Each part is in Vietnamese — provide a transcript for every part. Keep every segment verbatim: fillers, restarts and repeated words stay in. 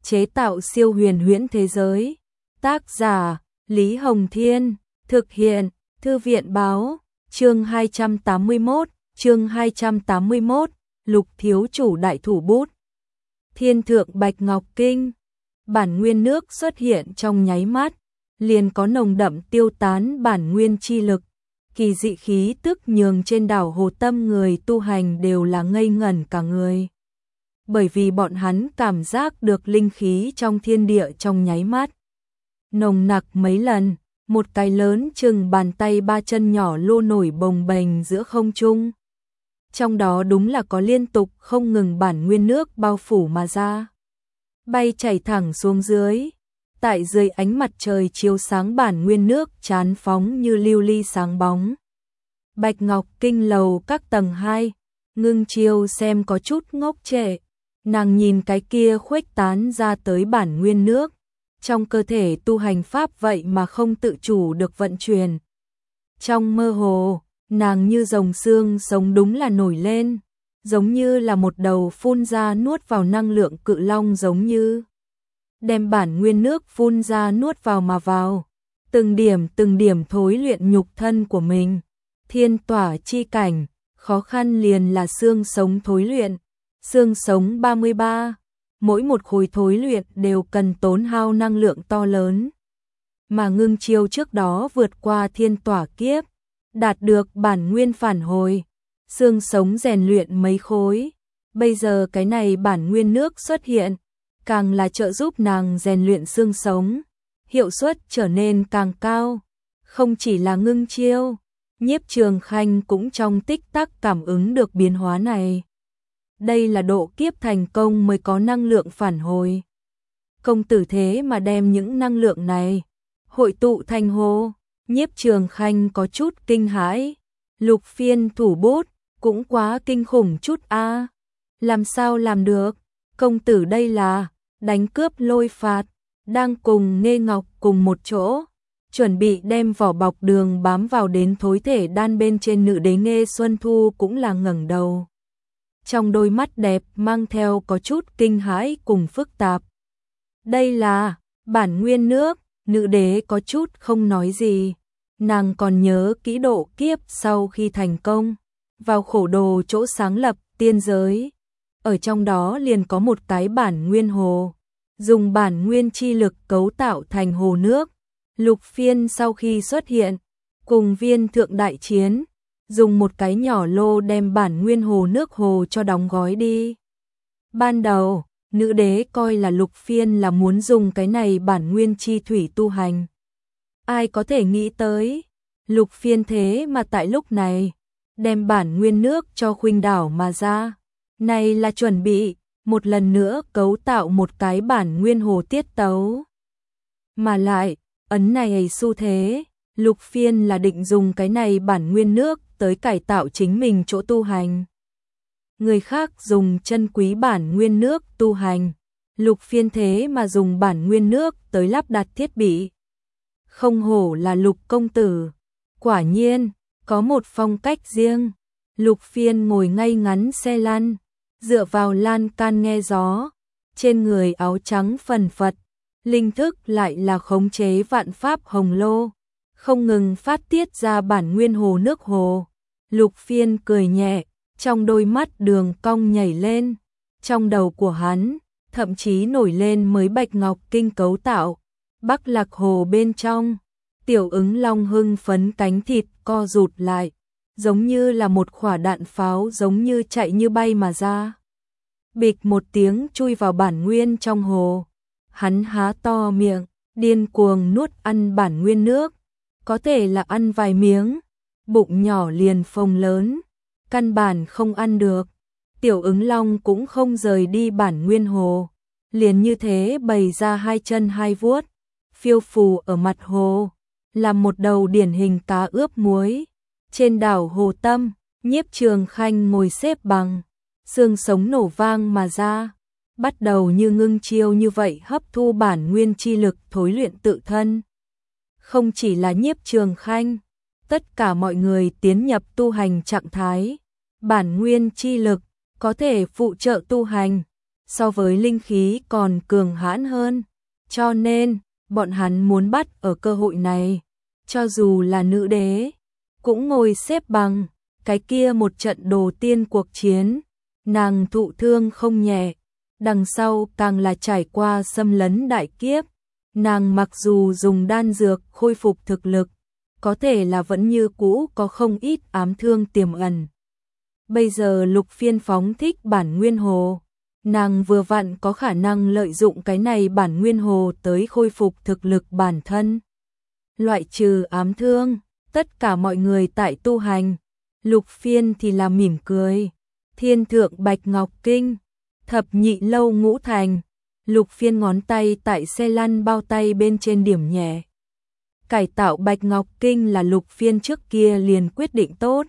chế tạo siêu huyền huyễn thế giới. Tác giả Lý Hồng Thiên, thực hiện Thư viện Báo, chương hai trăm tám mươi mốt, chương hai trăm tám mươi mốt, Lục thiếu chủ đại thủ bút. Thiên thượng Bạch Ngọc Kinh, bản nguyên nước xuất hiện trong nháy mắt, liền có nồng đậm tiêu tán bản nguyên chi lực, kỳ dị khí tức nhường trên đảo Hồ Tâm người tu hành đều là ngây ngẩn cả người. Bởi vì bọn hắn cảm giác được linh khí trong thiên địa trong nháy mắt nồng nặc mấy lần, một cái lớn chừng bàn tay ba chân nhỏ lô nổi bồng bềnh giữa không trung. Trong đó đúng là có liên tục không ngừng bản nguyên nước bao phủ mà ra, bay chảy thẳng xuống dưới. Tại dưới ánh mặt trời chiếu sáng bản nguyên nước chán phóng như lưu ly sáng bóng. Bạch Ngọc Kinh lầu các tầng hai, Ngưng Chiêu xem có chút ngốc trệ, nàng nhìn cái kia khuếch tán ra tới bản nguyên nước, trong cơ thể tu hành pháp vậy mà không tự chủ được vận chuyển. Trong mơ hồ, nàng như rồng xương sống đúng là nổi lên, giống như là một đầu phun ra nuốt vào năng lượng cự long, giống như đem bản nguyên nước phun ra nuốt vào mà vào, từng điểm từng điểm thối luyện nhục thân của mình. Thiên tỏa chi cảnh, khó khăn liền là xương sống thối luyện, xương sống ba mươi ba, mỗi một khối thối luyện đều cần tốn hao năng lượng to lớn. Mà Ngưng Chiêu trước đó vượt qua thiên tỏa kiếp, đạt được bản nguyên phản hồi, xương sống rèn luyện mấy khối, bây giờ cái này bản nguyên nước xuất hiện, càng là trợ giúp nàng rèn luyện xương sống, hiệu suất trở nên càng cao. Không chỉ là Ngưng Chiêu, Nhiếp Trường Khanh cũng trong tích tắc cảm ứng được biến hóa này. Đây là độ kiếp thành công mới có năng lượng phản hồi. Công tử thế mà đem những năng lượng này hội tụ thành hồ. Nhiếp Trường Khanh có chút kinh hãi, Lục Phiên thủ bút cũng quá kinh khủng chút a. Làm sao làm được? Công tử đây là đánh cướp lôi phạt, đang cùng Nghê Ngọc cùng một chỗ, chuẩn bị đem vỏ bọc đường bám vào đến thối thể đan bên trên. Nữ đế Nghê Xuân Thu cũng là ngẩng đầu, trong đôi mắt đẹp mang theo có chút kinh hãi cùng phức tạp. Đây là bản nguyên nước. Nữ đế có chút không nói gì, nàng còn nhớ kỹ độ kiếp sau khi thành công vào khổ đồ chỗ sáng lập tiên giới, ở trong đó liền có một cái bản nguyên hồ, dùng bản nguyên chi lực cấu tạo thành hồ nước. Lục Phiên sau khi xuất hiện, cùng Viên Thượng đại chiến, dùng một cái nhỏ lô đem bản nguyên hồ nước hồ cho đóng gói đi. Ban đầu, nữ đế coi là Lục Phiên là muốn dùng cái này bản nguyên chi thủy tu hành. Ai có thể nghĩ tới, Lục Phiên thế mà tại lúc này đem bản nguyên nước cho khuynh đảo mà ra. Này là chuẩn bị một lần nữa cấu tạo một cái bản nguyên hồ tiết tấu. Mà lại, ấn này xu thế, Lục Phiên là định dùng cái này bản nguyên nước tới cải tạo chính mình chỗ tu hành. Người khác dùng chân quý bản nguyên nước tu hành, Lục Phiên thế mà dùng bản nguyên nước tới lắp đặt thiết bị. Không hổ là Lục công tử, quả nhiên có một phong cách riêng. Lục Phiên ngồi ngay ngắn xe lăn, dựa vào lan can nghe gió, trên người áo trắng phần phật, linh thức lại là khống chế vạn pháp hồng lô, không ngừng phát tiết ra bản nguyên hồ nước hồ. Lục Phiên cười nhẹ, trong đôi mắt đường cong nhảy lên, trong đầu của hắn thậm chí nổi lên mới Bạch Ngọc Kinh cấu tạo. Bắc Lạc Hồ bên trong, Tiểu Ứng Long hưng phấn cánh thịt co rụt lại, giống như là một quả đạn pháo, giống như chạy như bay mà ra. Bịch một tiếng chui vào bản nguyên trong hồ, hắn há to miệng, điên cuồng nuốt ăn bản nguyên nước, có thể là ăn vài miếng, bụng nhỏ liền phồng lớn, căn bản không ăn được. Tiểu Ứng Long cũng không rời đi bản nguyên hồ, liền như thế bày ra hai chân hai vuốt, phiêu phù ở mặt hồ, làm một đầu điển hình cá ướp muối. Trên đảo Hồ Tâm, Nhiếp Trường Khanh ngồi xếp bằng, xương sống nổ vang mà ra, bắt đầu như Ngưng Chiêu như vậy hấp thu bản nguyên chi lực thối luyện tự thân. Không chỉ là Nhiếp Trường Khanh, tất cả mọi người tiến nhập tu hành trạng thái. Bản nguyên chi lực có thể phụ trợ tu hành, so với linh khí còn cường hãn hơn, cho nên bọn hắn muốn bắt ở cơ hội này, cho dù là nữ đế, cũng ngồi xếp bằng, cái kia một trận đồ tiên cuộc chiến, nàng thụ thương không nhẹ, đằng sau càng là trải qua xâm lấn đại kiếp, nàng mặc dù dùng đan dược khôi phục thực lực, có thể là vẫn như cũ có không ít ám thương tiềm ẩn. Bây giờ Lục Phiên phóng thích bản nguyên hồ, nàng vừa vặn có khả năng lợi dụng cái này bản nguyên hồ tới khôi phục thực lực bản thân. Loại trừ ám thương, tất cả mọi người tại tu hành, Lục Phiên thì là mỉm cười. Thiên thượng Bạch Ngọc Kinh, thập nhị lâu ngũ thành, Lục Phiên ngón tay tại xe lăn bao tay bên trên điểm nhẹ. Cải tạo Bạch Ngọc Kinh là Lục Phiên trước kia liền quyết định tốt.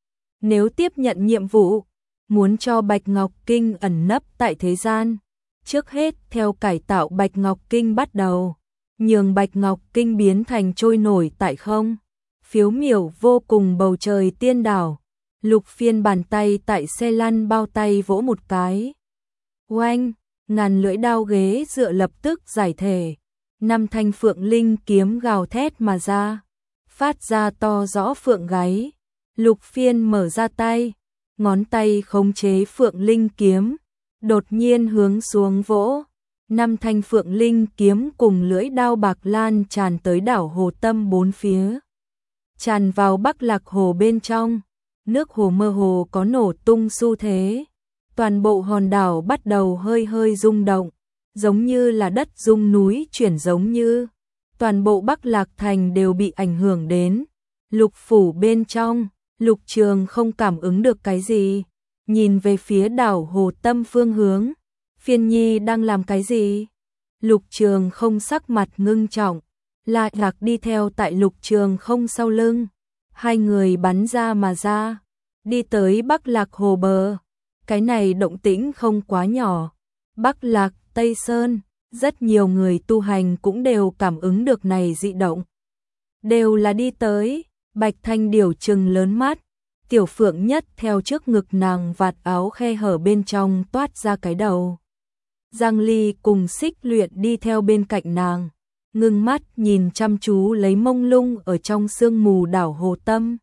Nếu tiếp nhận nhiệm vụ, muốn cho Bạch Ngọc Kinh ẩn nấp tại thế gian, trước hết theo cải tạo Bạch Ngọc Kinh bắt đầu, nhường Bạch Ngọc Kinh biến thành trôi nổi tại không, phiếu miểu vô cùng bầu trời tiên đảo. Lục Phiên bàn tay tại xe lăn bao tay vỗ một cái. Oanh, ngàn lưỡi đao ghế dựa lập tức giải thể. Năm thanh phượng linh kiếm gào thét mà ra, phát ra to rõ phượng gáy. Lục Phiên mở ra tay, ngón tay khống chế phượng linh kiếm, đột nhiên hướng xuống vỗ. Năm thanh phượng linh kiếm cùng lưỡi đao bạc lan tràn tới đảo hồ tâm bốn phía, tràn vào Bắc Lạc Hồ bên trong. Nước hồ mơ hồ có nổ tung xu thế, toàn bộ hòn đảo bắt đầu hơi hơi rung động, giống như là đất rung núi chuyển, giống như toàn bộ Bắc Lạc Thành đều bị ảnh hưởng đến. Lục phủ bên trong, Lục Trường không cảm ứng được cái gì, nhìn về phía đảo hồ tâm phương hướng. Phiên Nhi đang làm cái gì? Lục Trường không sắc mặt ngưng trọng, La Lạc đi theo tại Lục Trường không sau lưng. Hai người bắn ra mà ra, đi tới Bắc Lạc Hồ bờ. Cái này động tĩnh không quá nhỏ. Bắc Lạc, Tây Sơn, rất nhiều người tu hành cũng đều cảm ứng được này dị động. Đều là đi tới. Bạch Thanh Điểu trừng lớn mắt, Tiểu Phượng Nhất theo trước ngực nàng vạt áo khe hở bên trong toát ra cái đầu. Giang Ly cùng Xích Luyện đi theo bên cạnh nàng, ngưng mắt nhìn chăm chú lấy mông lung ở trong sương mù đảo hồ tâm.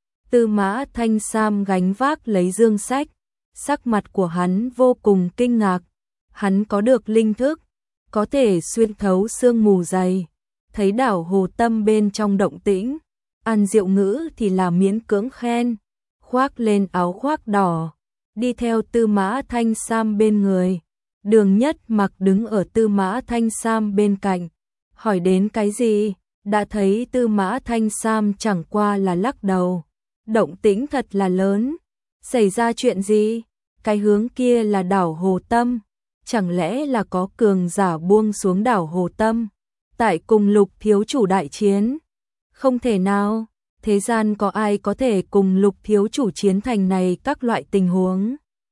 Tư Mã Thanh Sam gánh vác lấy dương sách, sắc mặt của hắn vô cùng kinh ngạc. Hắn có được linh thức, có thể xuyên thấu sương mù dày, thấy đảo hồ tâm bên trong động tĩnh. An Diệu Ngữ thì là miễn cưỡng khen, khoác lên áo khoác đỏ, đi theo Tư Mã Thanh Sam bên người. Đường Nhất Mặc đứng ở Tư Mã Thanh Sam bên cạnh, hỏi đến cái gì, đã thấy Tư Mã Thanh Sam chẳng qua là lắc đầu. Động tĩnh thật là lớn, xảy ra chuyện gì? Cái hướng kia là đảo hồ tâm, chẳng lẽ là có cường giả buông xuống đảo hồ tâm, tại cùng Lục thiếu chủ đại chiến? Không thể nào, thế gian có ai có thể cùng Lục thiếu chủ chiến thành này các loại tình huống.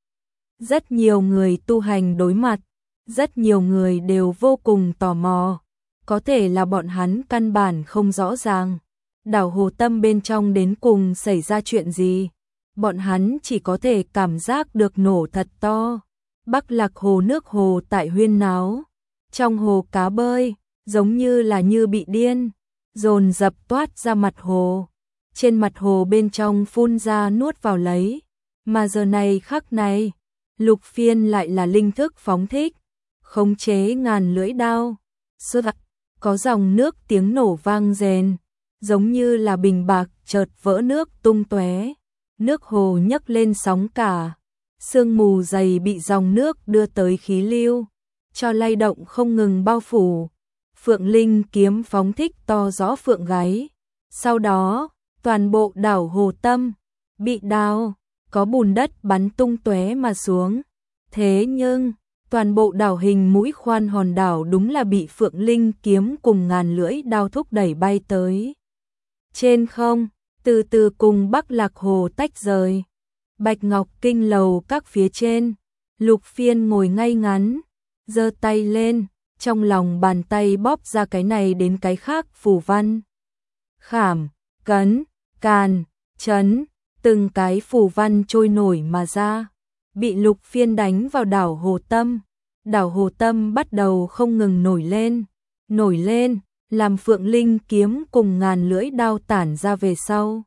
Rất nhiều người tu hành đối mặt, rất nhiều người đều vô cùng tò mò, có thể là bọn hắn căn bản không rõ ràng. Đảo hồ tâm bên trong đến cùng xảy ra chuyện gì, bọn hắn chỉ có thể cảm giác được nổ thật to. Bắc Lạc Hồ nước hồ tại huyên náo, trong hồ cá bơi, giống như là như bị điên, dồn dập toát ra mặt hồ, trên mặt hồ bên trong phun ra nuốt vào lấy. Mà giờ này khắc này, Lục Phiên lại là linh thức phóng thích, khống chế ngàn lưỡi đao, xuất có dòng nước tiếng nổ vang rền, giống như là bình bạc chợt vỡ nước tung tóe, nước hồ nhấc lên sóng cả, sương mù dày bị dòng nước đưa tới khí lưu, cho lay động không ngừng bao phủ. Phượng Linh kiếm phóng thích to rõ phượng gáy, sau đó toàn bộ đảo hồ tâm bị đào, có bùn đất bắn tung tóe mà xuống. Thế nhưng toàn bộ đảo hình mũi khoan hòn đảo đúng là bị Phượng Linh kiếm cùng ngàn lưỡi đao thúc đẩy bay tới trên không, từ từ cùng Bắc Lạc Hồ tách rời. Bạch Ngọc Kinh lầu các phía trên, Lục Phiên ngồi ngay ngắn, giơ tay lên, trong lòng bàn tay bóp ra cái này đến cái khác phù văn. Khảm, cấn, càn, chấn, từng cái phù văn trôi nổi mà ra, bị Lục Phiên đánh vào đảo hồ tâm, đảo Hồ Tâm bắt đầu không ngừng nổi lên, nổi lên, làm Phượng Linh kiếm cùng ngàn lưỡi đao tản ra về sau.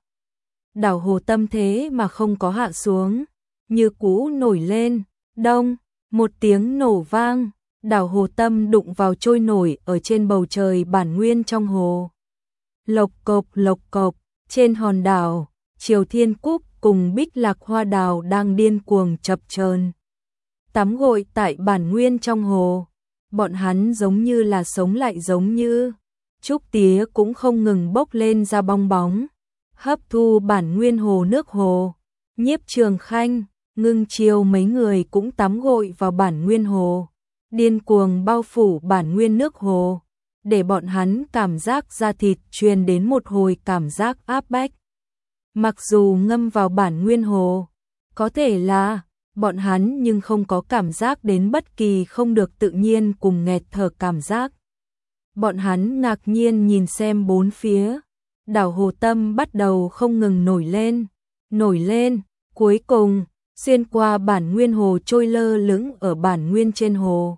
Đảo Hồ Tâm thế mà không có hạ xuống, như cũ nổi lên, đông, một tiếng nổ vang, đảo Hồ Tâm đụng vào trôi nổi ở trên bầu trời bản nguyên trong hồ. Lộc cộc lộc cộc, trên hòn đảo, Triều Thiên Cúc cùng Bích Lạc Hoa Đào đang điên cuồng chập chờn tắm gội tại bản nguyên trong hồ. Bọn hắn giống như là sống lại giống như trúc tía cũng không ngừng bốc lên ra bong bóng, hấp thu bản nguyên hồ nước hồ. Nhiếp Trường Khanh, Ngưng Chiêu mấy người cũng tắm gội vào bản nguyên hồ, điên cuồng bao phủ bản nguyên nước hồ, để bọn hắn cảm giác da thịt truyền đến một hồi cảm giác áp bách. Mặc dù ngâm vào bản nguyên hồ, có thể là bọn hắn nhưng không có cảm giác đến bất kỳ không được tự nhiên cùng nghẹt thở cảm giác. Bọn hắn ngạc nhiên nhìn xem bốn phía, đảo Hồ Tâm bắt đầu không ngừng nổi lên, nổi lên, cuối cùng xuyên qua bản nguyên hồ trôi lơ lửng ở bản nguyên trên hồ.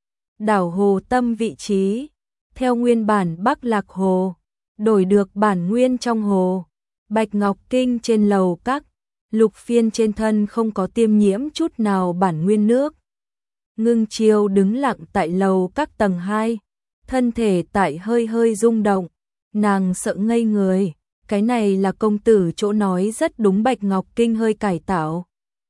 Đảo Hồ Tâm vị trí theo nguyên bản Bắc Lạc Hồ, đổi được bản nguyên trong hồ. Bạch Ngọc Kinh trên lầu các, Lục Phiên trên thân không có tiêm nhiễm chút nào bản nguyên nước. Ngưng Chiêu đứng lặng tại lầu các tầng hai, thân thể tại hơi hơi rung động, nàng sợ ngây người, cái này là công tử chỗ nói rất đúng. Bạch Ngọc Kinh hơi cải tạo.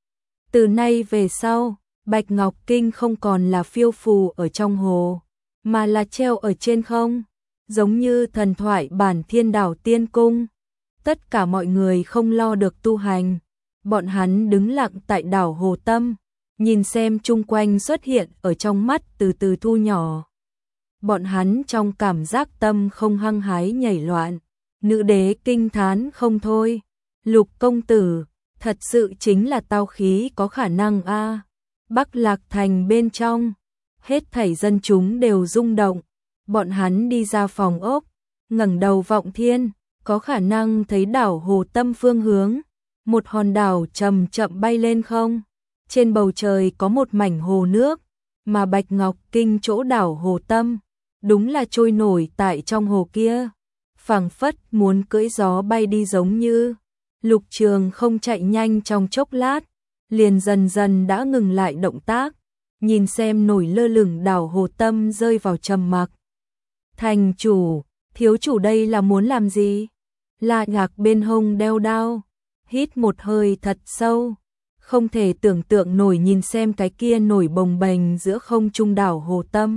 Từ nay về sau, Bạch Ngọc Kinh không còn là phiêu phù ở trong hồ, mà là treo ở trên không, giống như thần thoại bản Thiên Đảo Tiên Cung. Tất cả mọi người không lo được tu hành, bọn hắn đứng lặng tại đảo Hồ Tâm, nhìn xem chung quanh xuất hiện ở trong mắt từ từ thu nhỏ. Bọn hắn trong cảm giác tâm không hăng hái nhảy loạn, nữ đế kinh thán không thôi. Lục công tử, thật sự chính là tao khí có khả năng a. Bắc Lạc Thành bên trong, hết thảy dân chúng đều rung động, bọn hắn đi ra phòng ốc, ngẩng đầu vọng thiên, có khả năng thấy đảo Hồ Tâm phương hướng, một hòn đảo chậm chậm bay lên không. Trên bầu trời có một mảnh hồ nước, mà Bạch Ngọc Kinh chỗ đảo Hồ Tâm, đúng là trôi nổi tại trong hồ kia, phảng phất muốn cưỡi gió bay đi giống như. Lục Trường không chạy nhanh trong chốc lát, liền dần dần đã ngừng lại động tác, nhìn xem nổi lơ lửng đảo Hồ Tâm rơi vào trầm mặc. Thành chủ, thiếu chủ đây là muốn làm gì? La Ngạc bên hông đeo đao, hít một hơi thật sâu, không thể tưởng tượng nổi nhìn xem cái kia nổi bồng bềnh giữa không trung đảo Hồ Tâm.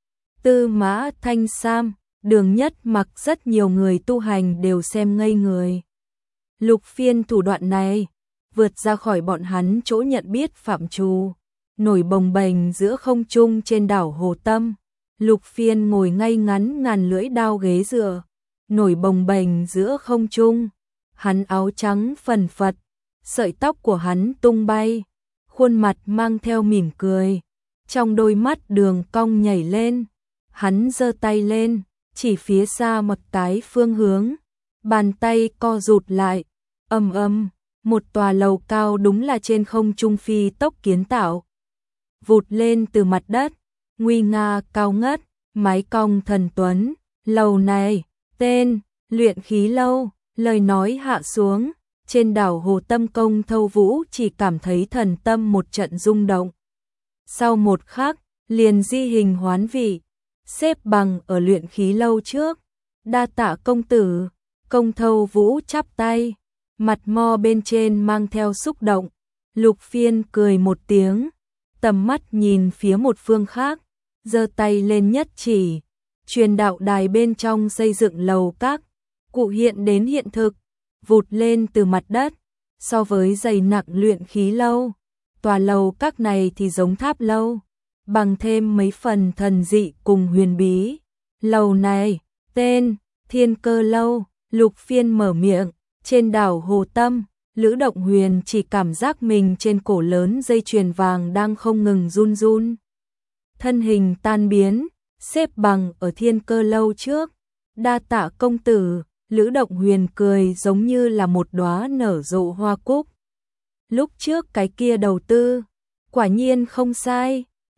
Tư Mã Thanh Sam, Đường Nhất Mặc rất nhiều người tu hành đều xem ngây người. Lục Phiên thủ đoạn này vượt ra khỏi bọn hắn chỗ nhận biết phạm trù, nổi bồng bềnh giữa không trung trên đảo Hồ Tâm. Lục Phiên ngồi ngay ngắn ngàn lưỡi đao ghế dựa, nổi bồng bềnh giữa không trung, hắn áo trắng phần phật, sợi tóc của hắn tung bay, khuôn mặt mang theo mỉm cười, trong đôi mắt đường cong nhảy lên, hắn giơ tay lên, chỉ phía xa một cái phương hướng, bàn tay co rụt lại, ầm ầm, một tòa lầu cao đúng là trên không trung phi tốc kiến tạo, vụt lên từ mặt đất, nguy nga cao ngất, mái cong thần tuấn. Lầu này tên Luyện Khí Lâu. Lời nói hạ xuống, trên đảo Hồ Tâm Công Thâu Vũ chỉ cảm thấy thần tâm một trận rung động. Sau một khắc, liền di hình hoán vị, xếp bằng ở Luyện Khí Lâu trước. Đa tạ công tử. Công Thâu Vũ chắp tay, mặt mo bên trên mang theo xúc động. Lục Phiên cười một tiếng, tầm mắt nhìn phía một phương khác, giơ tay lên nhất chỉ, truyền đạo đài bên trong xây dựng lầu các, cụ hiện đến hiện thực, vụt lên từ mặt đất, so với dày nặng Luyện Khí Lâu, tòa lầu các này thì giống tháp lâu, bằng thêm mấy phần thần dị cùng huyền bí. Lầu này tên Thiên Cơ Lâu. Lục Phiên mở miệng, trên đảo Hồ Tâm, Lữ Động Huyền chỉ cảm giác mình trên cổ lớn dây chuyền vàng đang không ngừng run run. Thân hình tan biến, xếp bằng ở Thiên Cơ Lâu trước. Đa tạ công tử. Lữ Động Huyền cười giống như là một đóa nở rộ hoa cúc. Lúc trước cái kia đầu tư, quả nhiên không sai.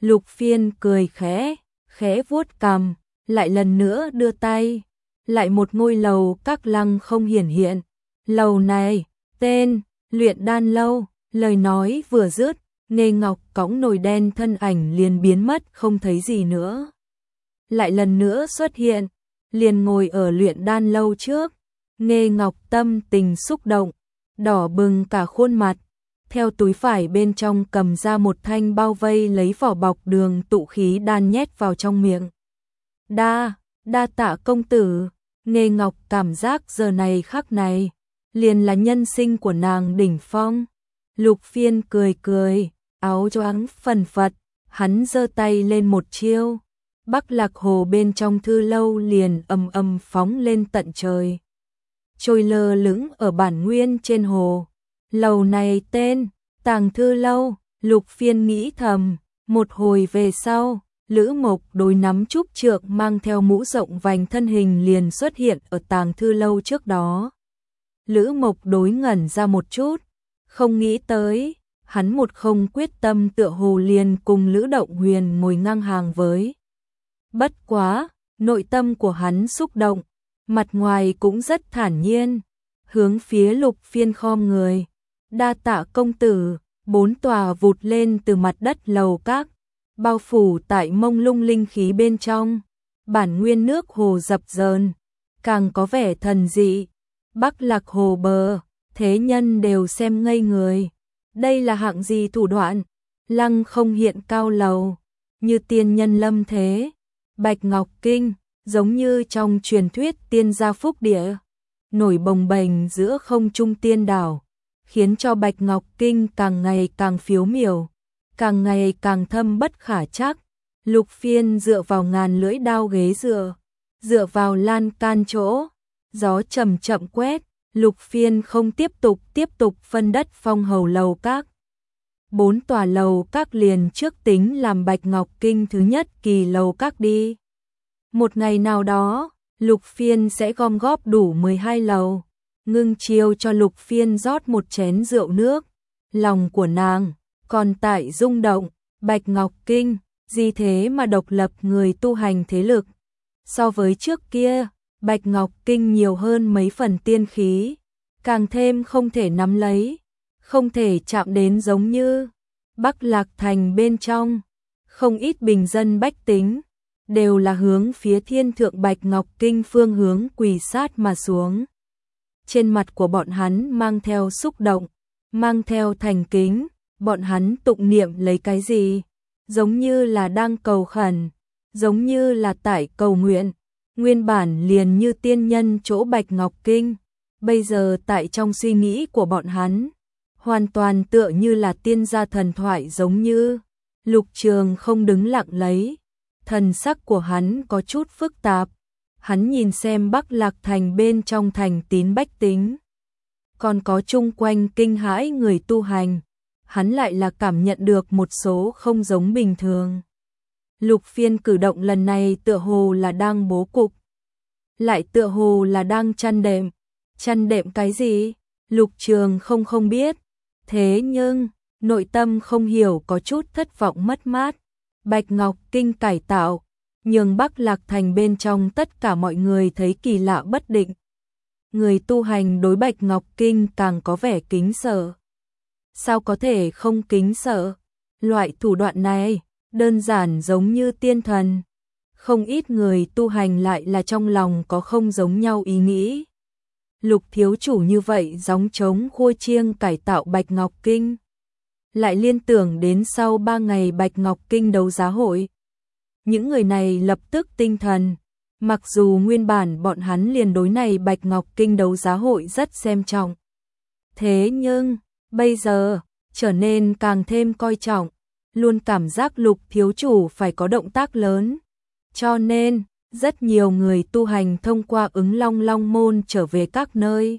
Lục Phiên cười khẽ, khẽ vuốt cằm, lại lần nữa đưa tay. Lại một ngôi lầu các lăng không hiển hiện. Lầu này, tên, Luyện Đan Lâu. Lời nói vừa dứt, Nghê Ngọc cõng nồi đen thân ảnh liền biến mất không thấy gì nữa. Lại lần nữa xuất hiện, liền ngồi ở Luyện Đan Lâu trước. Nghê Ngọc tâm tình xúc động, đỏ bừng cả khuôn mặt. Theo túi phải bên trong cầm ra một thanh bao vây lấy vỏ bọc đường tụ khí đan nhét vào trong miệng. Đa, đa tạ công tử. Nghê Ngọc cảm giác giờ này khắc này, liền là nhân sinh của nàng đỉnh phong. Lục Phiên cười cười, áo choàng phần phật, hắn giơ tay lên một chiêu. Bắc Lạc Hồ bên trong thư lâu liền ầm ầm phóng lên tận trời. Trôi lơ lửng ở bản nguyên trên hồ. Lầu này tên, Tàng Thư Lâu. Lục Phiên nghĩ thầm, một hồi về sau, Lữ Mộc Đối nắm trúc trượng mang theo mũ rộng vành thân hình liền xuất hiện ở Tàng Thư Lâu trước đó. Lữ Mộc Đối ngẩn ra một chút, không nghĩ tới, hắn một không quyết tâm tựa hồ liền cùng Lữ Động Huyền ngồi ngang hàng với. Bất quá, nội tâm của hắn xúc động, mặt ngoài cũng rất thản nhiên, hướng phía Lục Phiên khom người. Đa tạ công tử. Bốn tòa vụt lên từ mặt đất lầu các, bao phủ tại mông lung linh khí bên trong. Bản nguyên nước hồ dập dờn, càng có vẻ thần dị. Bắc Lạc Hồ bờ, thế nhân đều xem ngây người. Đây là hạng gì thủ đoạn? Lăng không hiện cao lầu, như tiên nhân lâm thế. Bạch Ngọc Kinh, giống như trong truyền thuyết tiên gia phúc địa, nổi bồng bềnh giữa không trung tiên đảo, khiến cho Bạch Ngọc Kinh càng ngày càng phiếu miểu, càng ngày càng thâm bất khả trắc. Lục Phiên dựa vào ngàn lưỡi đao ghế dựa, dựa vào lan can chỗ, gió chậm chậm quét, Lục Phiên không tiếp tục tiếp tục phân đất phong hầu lầu các. Bốn tòa lầu các liền trước tính làm Bạch Ngọc Kinh thứ nhất kỳ lầu các đi. Một ngày nào đó, Lục Phiên sẽ gom góp đủ mười hai lầu. Ngưng chiêu cho Lục Phiên rót một chén rượu nước. Lòng của nàng còn tại rung động. Bạch Ngọc Kinh, gì thế mà độc lập người tu hành thế lực. So với trước kia, Bạch Ngọc Kinh nhiều hơn mấy phần tiên khí, càng thêm không thể nắm lấy, không thể chạm đến, giống như Bắc Lạc Thành bên trong, không ít bình dân bách tính đều là hướng phía thiên thượng Bạch Ngọc Kinh phương hướng quỳ sát mà xuống. Trên mặt của bọn hắn mang theo xúc động, mang theo thành kính, bọn hắn tụng niệm lấy cái gì? Giống như là đang cầu khẩn, giống như là tại cầu nguyện. Nguyên bản liền như tiên nhân chỗ Bạch Ngọc Kinh, bây giờ tại trong suy nghĩ của bọn hắn, hoàn toàn tựa như là tiên gia thần thoại giống như. Lục Trường không đứng lặng lấy, thần sắc của hắn có chút phức tạp. Hắn nhìn xem Bắc Lạc Thành bên trong thành tín bách tính, còn có chung quanh kinh hãi người tu hành, hắn lại là cảm nhận được một số không giống bình thường. Lục Phiên cử động lần này tựa hồ là đang bố cục, lại tựa hồ là đang chăn đệm. Chăn đệm cái gì? Lục Trường không không biết. Thế nhưng, nội tâm không hiểu có chút thất vọng mất mát. Bạch Ngọc Kinh cải tạo, nhường Bắc Lạc Thành bên trong tất cả mọi người thấy kỳ lạ bất định. Người tu hành đối Bạch Ngọc Kinh càng có vẻ kính sợ. Sao có thể không kính sợ? Loại thủ đoạn này, đơn giản giống như tiên thần. Không ít người tu hành lại là trong lòng có không giống nhau ý nghĩ. Lục thiếu chủ như vậy gióng trống khua chiêng cải tạo Bạch Ngọc Kinh. Lại liên tưởng đến sau ba ngày Bạch Ngọc Kinh đấu giá hội. Những người này lập tức tinh thần. Mặc dù nguyên bản bọn hắn liền đối này Bạch Ngọc Kinh đấu giá hội rất xem trọng. Thế nhưng, bây giờ, trở nên càng thêm coi trọng. Luôn cảm giác Lục thiếu chủ phải có động tác lớn. Cho nên, rất nhiều người tu hành thông qua ứng long long môn trở về các nơi,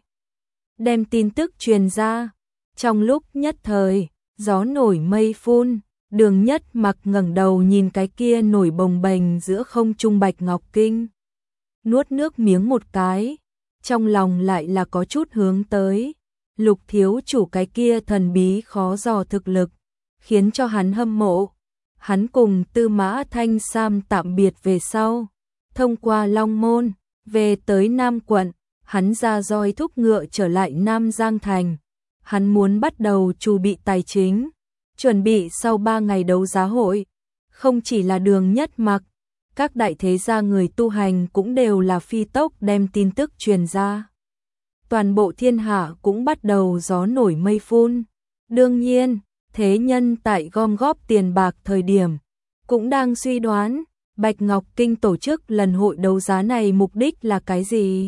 đem tin tức truyền ra. Trong lúc nhất thời, gió nổi mây phun, Đường Nhất Mặc ngẩng đầu nhìn cái kia nổi bồng bềnh giữa không trung Bạch Ngọc Kinh. Nuốt nước miếng một cái, trong lòng lại là có chút hướng tới. Lục thiếu chủ cái kia thần bí khó dò thực lực, khiến cho hắn hâm mộ. hắn cùng Tư Mã Thanh Sam tạm biệt về sau, thông qua Long Môn, về tới Nam quận, hắn ra roi thúc ngựa trở lại Nam Giang Thành. Hắn muốn bắt đầu chuẩn bị tài chính, chuẩn bị sau ba ngày đấu giá hội. Không chỉ là Đường Nhất Mặc, các đại thế gia người tu hành cũng đều là phi tốc đem tin tức truyền ra. Toàn bộ thiên hạ cũng bắt đầu gió nổi mây phun. Đương nhiên, thế nhân tại gom góp tiền bạc thời điểm, cũng đang suy đoán Bạch Ngọc Kinh tổ chức lần hội đấu giá này mục đích là cái gì?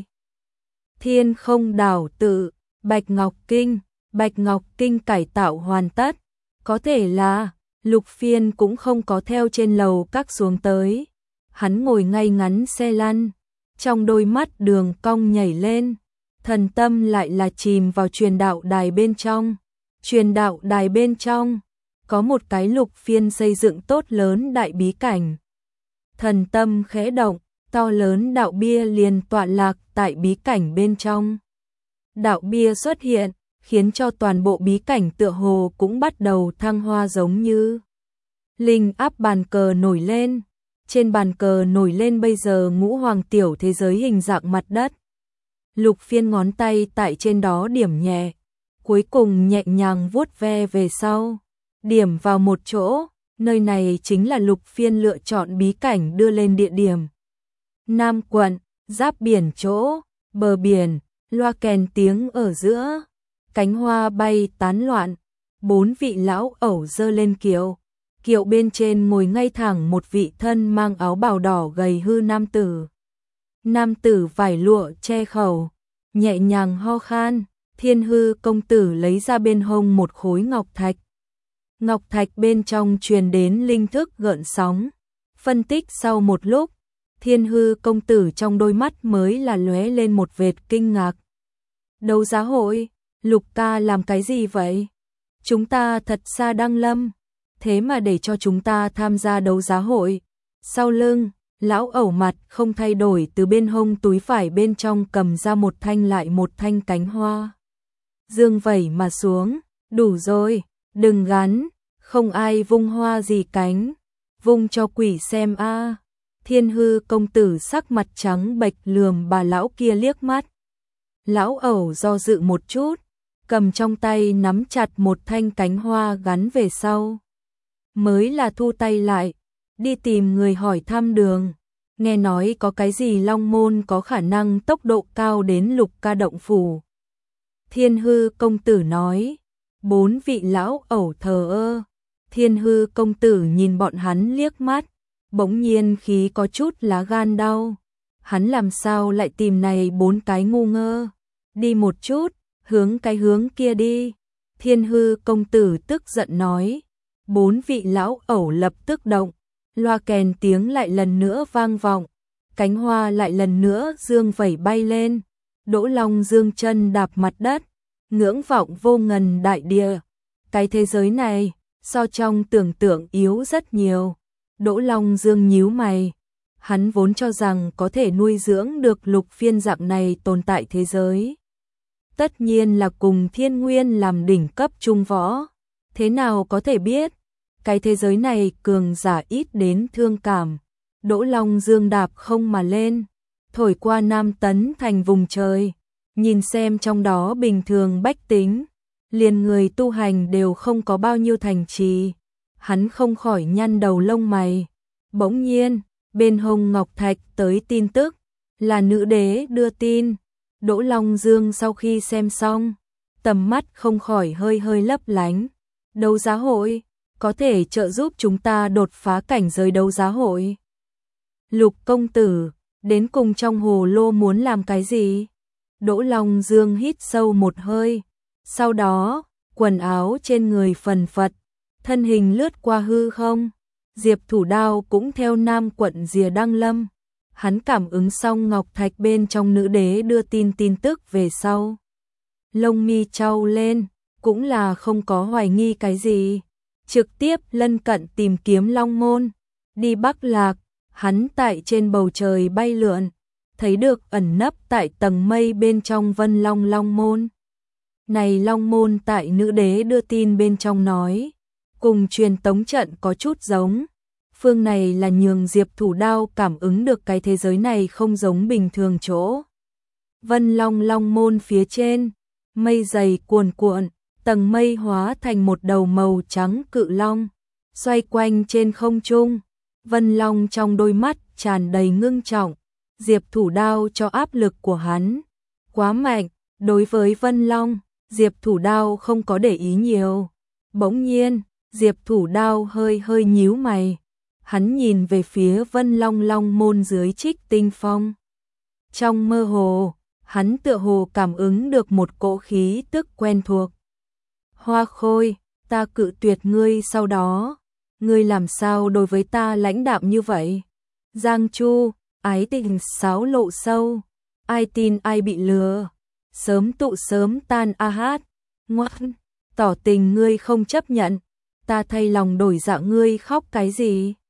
Thiên Không Đảo Tự, Bạch Ngọc Kinh, Bạch Ngọc Kinh cải tạo hoàn tất, có thể là Lục Phiên cũng không có theo trên lầu các xuống tới. Hắn ngồi ngay ngắn xe lăn, trong đôi mắt đường cong nhảy lên, thần tâm lại là chìm vào truyền đạo đài bên trong. Truyền đạo đài bên trong có một cái Lục Phiên xây dựng tốt lớn đại bí cảnh. Thần tâm khẽ động, to lớn đạo bia liền tọa lạc tại bí cảnh bên trong. Đạo bia xuất hiện, khiến cho toàn bộ bí cảnh tựa hồ cũng bắt đầu thăng hoa giống như. Linh áp bàn cờ nổi lên, trên bàn cờ nổi lên bây giờ ngũ hoàng tiểu thế giới hình dạng mặt đất. Lục Phiên ngón tay tại trên đó điểm nhẹ, cuối cùng nhẹ nhàng vuốt ve về sau, điểm vào một chỗ, nơi này chính là Lục Phiên lựa chọn bí cảnh đưa lên địa điểm. Nam quận, giáp biển chỗ, bờ biển, loa kèn tiếng ở giữa, cánh hoa bay tán loạn, bốn vị lão ẩu dơ lên kiệu, kiệu bên trên ngồi ngay thẳng một vị thân mang áo bào đỏ gầy hư nam tử. Nam tử vải lụa che khẩu, nhẹ nhàng ho khan. Thiên Hư công tử lấy ra bên hông một khối ngọc thạch. Ngọc thạch bên trong truyền đến linh thức gợn sóng. Phân tích sau một lúc, Thiên Hư công tử trong đôi mắt mới là lóe lên một vệt kinh ngạc. Đấu giá hội, Lục ca làm cái gì vậy? Chúng ta thật xa Đăng Lâm, thế mà để cho chúng ta tham gia đấu giá hội. Sau lưng, lão ẩu mặt không thay đổi từ bên hông túi phải bên trong cầm ra một thanh lại một thanh cánh hoa. Dương vẩy mà xuống, đủ rồi, đừng gắn, không ai vung hoa gì cánh, vung cho quỷ xem a. À. Thiên Hư công tử sắc mặt trắng bệch lườm bà lão kia liếc mắt. Lão ẩu do dự một chút, cầm trong tay nắm chặt một thanh cánh hoa gắn về sau. Mới là thu tay lại, đi tìm người hỏi thăm đường, nghe nói có cái gì Long Môn có khả năng tốc độ cao đến Lục ca động phủ. Thiên Hư công tử nói, bốn vị lão ẩu thờ ơ. Thiên Hư công tử nhìn bọn hắn liếc mắt, bỗng nhiên khí có chút lá gan đau. Hắn làm sao lại tìm này bốn cái ngu ngơ? Đi một chút, hướng cái hướng kia đi. Thiên Hư công tử tức giận nói. Bốn vị lão ẩu lập tức động, loa kèn tiếng lại lần nữa vang vọng, cánh hoa lại lần nữa dương vẩy bay lên. Đỗ Long dương chân đạp mặt đất, ngưỡng vọng vô ngần đại địa. Cái thế giới này, so trong tưởng tượng yếu rất nhiều. Đỗ Long dương nhíu mày, hắn vốn cho rằng có thể nuôi dưỡng được Lục Phiên dạng này tồn tại thế giới. Tất nhiên là cùng Thiên Nguyên làm đỉnh cấp trung võ. Thế nào có thể biết, cái thế giới này cường giả ít đến thương cảm. Đỗ Long dương đạp không mà lên, thổi qua Nam Tấn thành vùng trời, nhìn xem trong đó bình thường bách tính, liền người tu hành đều không có bao nhiêu thành trì. Hắn không khỏi nhăn đầu lông mày. Bỗng nhiên, bên hông ngọc thạch tới tin tức, là nữ đế đưa tin. Đỗ Long Dương sau khi xem xong, tầm mắt không khỏi hơi hơi lấp lánh. Đấu giá hội, có thể trợ giúp chúng ta đột phá cảnh giới đấu giá hội. Lục công tử, đến cùng trong hồ lô muốn làm cái gì? Đỗ Long Dương hít sâu một hơi, sau đó, quần áo trên người phần phật, thân hình lướt qua hư không. Diệp Thủ Đao cũng theo Nam quận rìa Đăng Lâm. Hắn cảm ứng xong ngọc thạch bên trong nữ đế đưa tin tin tức về sau. Lông mi chau lên, cũng là không có hoài nghi cái gì. Trực tiếp lân cận tìm kiếm Long Môn. Đi Bắc Lạc, hắn tại trên bầu trời bay lượn, thấy được ẩn nấp tại tầng mây bên trong Vân Long Long Môn. Này Long Môn tại nữ đế đưa tin bên trong nói, cùng truyền tống trận có chút giống. Phương này là nhường Diệp Thủ Đao cảm ứng được cái thế giới này không giống bình thường chỗ. Vân Long Long môn phía trên, mây dày cuồn cuộn, tầng mây hóa thành một đầu màu trắng cự long, xoay quanh trên không trung. Vân Long trong đôi mắt tràn đầy ngưng trọng, Diệp Thủ Đao cho áp lực của hắn quá mạnh, đối với Vân Long, Diệp Thủ Đao không có để ý nhiều. Bỗng nhiên, Diệp Thủ Đao hơi hơi nhíu mày, hắn nhìn về phía Vân Long Long môn dưới Trích Tinh Phong. Trong mơ hồ, hắn tựa hồ cảm ứng được một cỗ khí tức quen thuộc. Hoa Khôi, ta cự tuyệt ngươi sau đó, ngươi làm sao đối với ta lãnh đạm như vậy? Giang Chu, ái tình sáo lộ sâu, ai tin ai bị lừa, sớm tụ sớm tan a hát, ngoan, tỏ tình ngươi không chấp nhận, ta thay lòng đổi dạ ngươi khóc cái gì?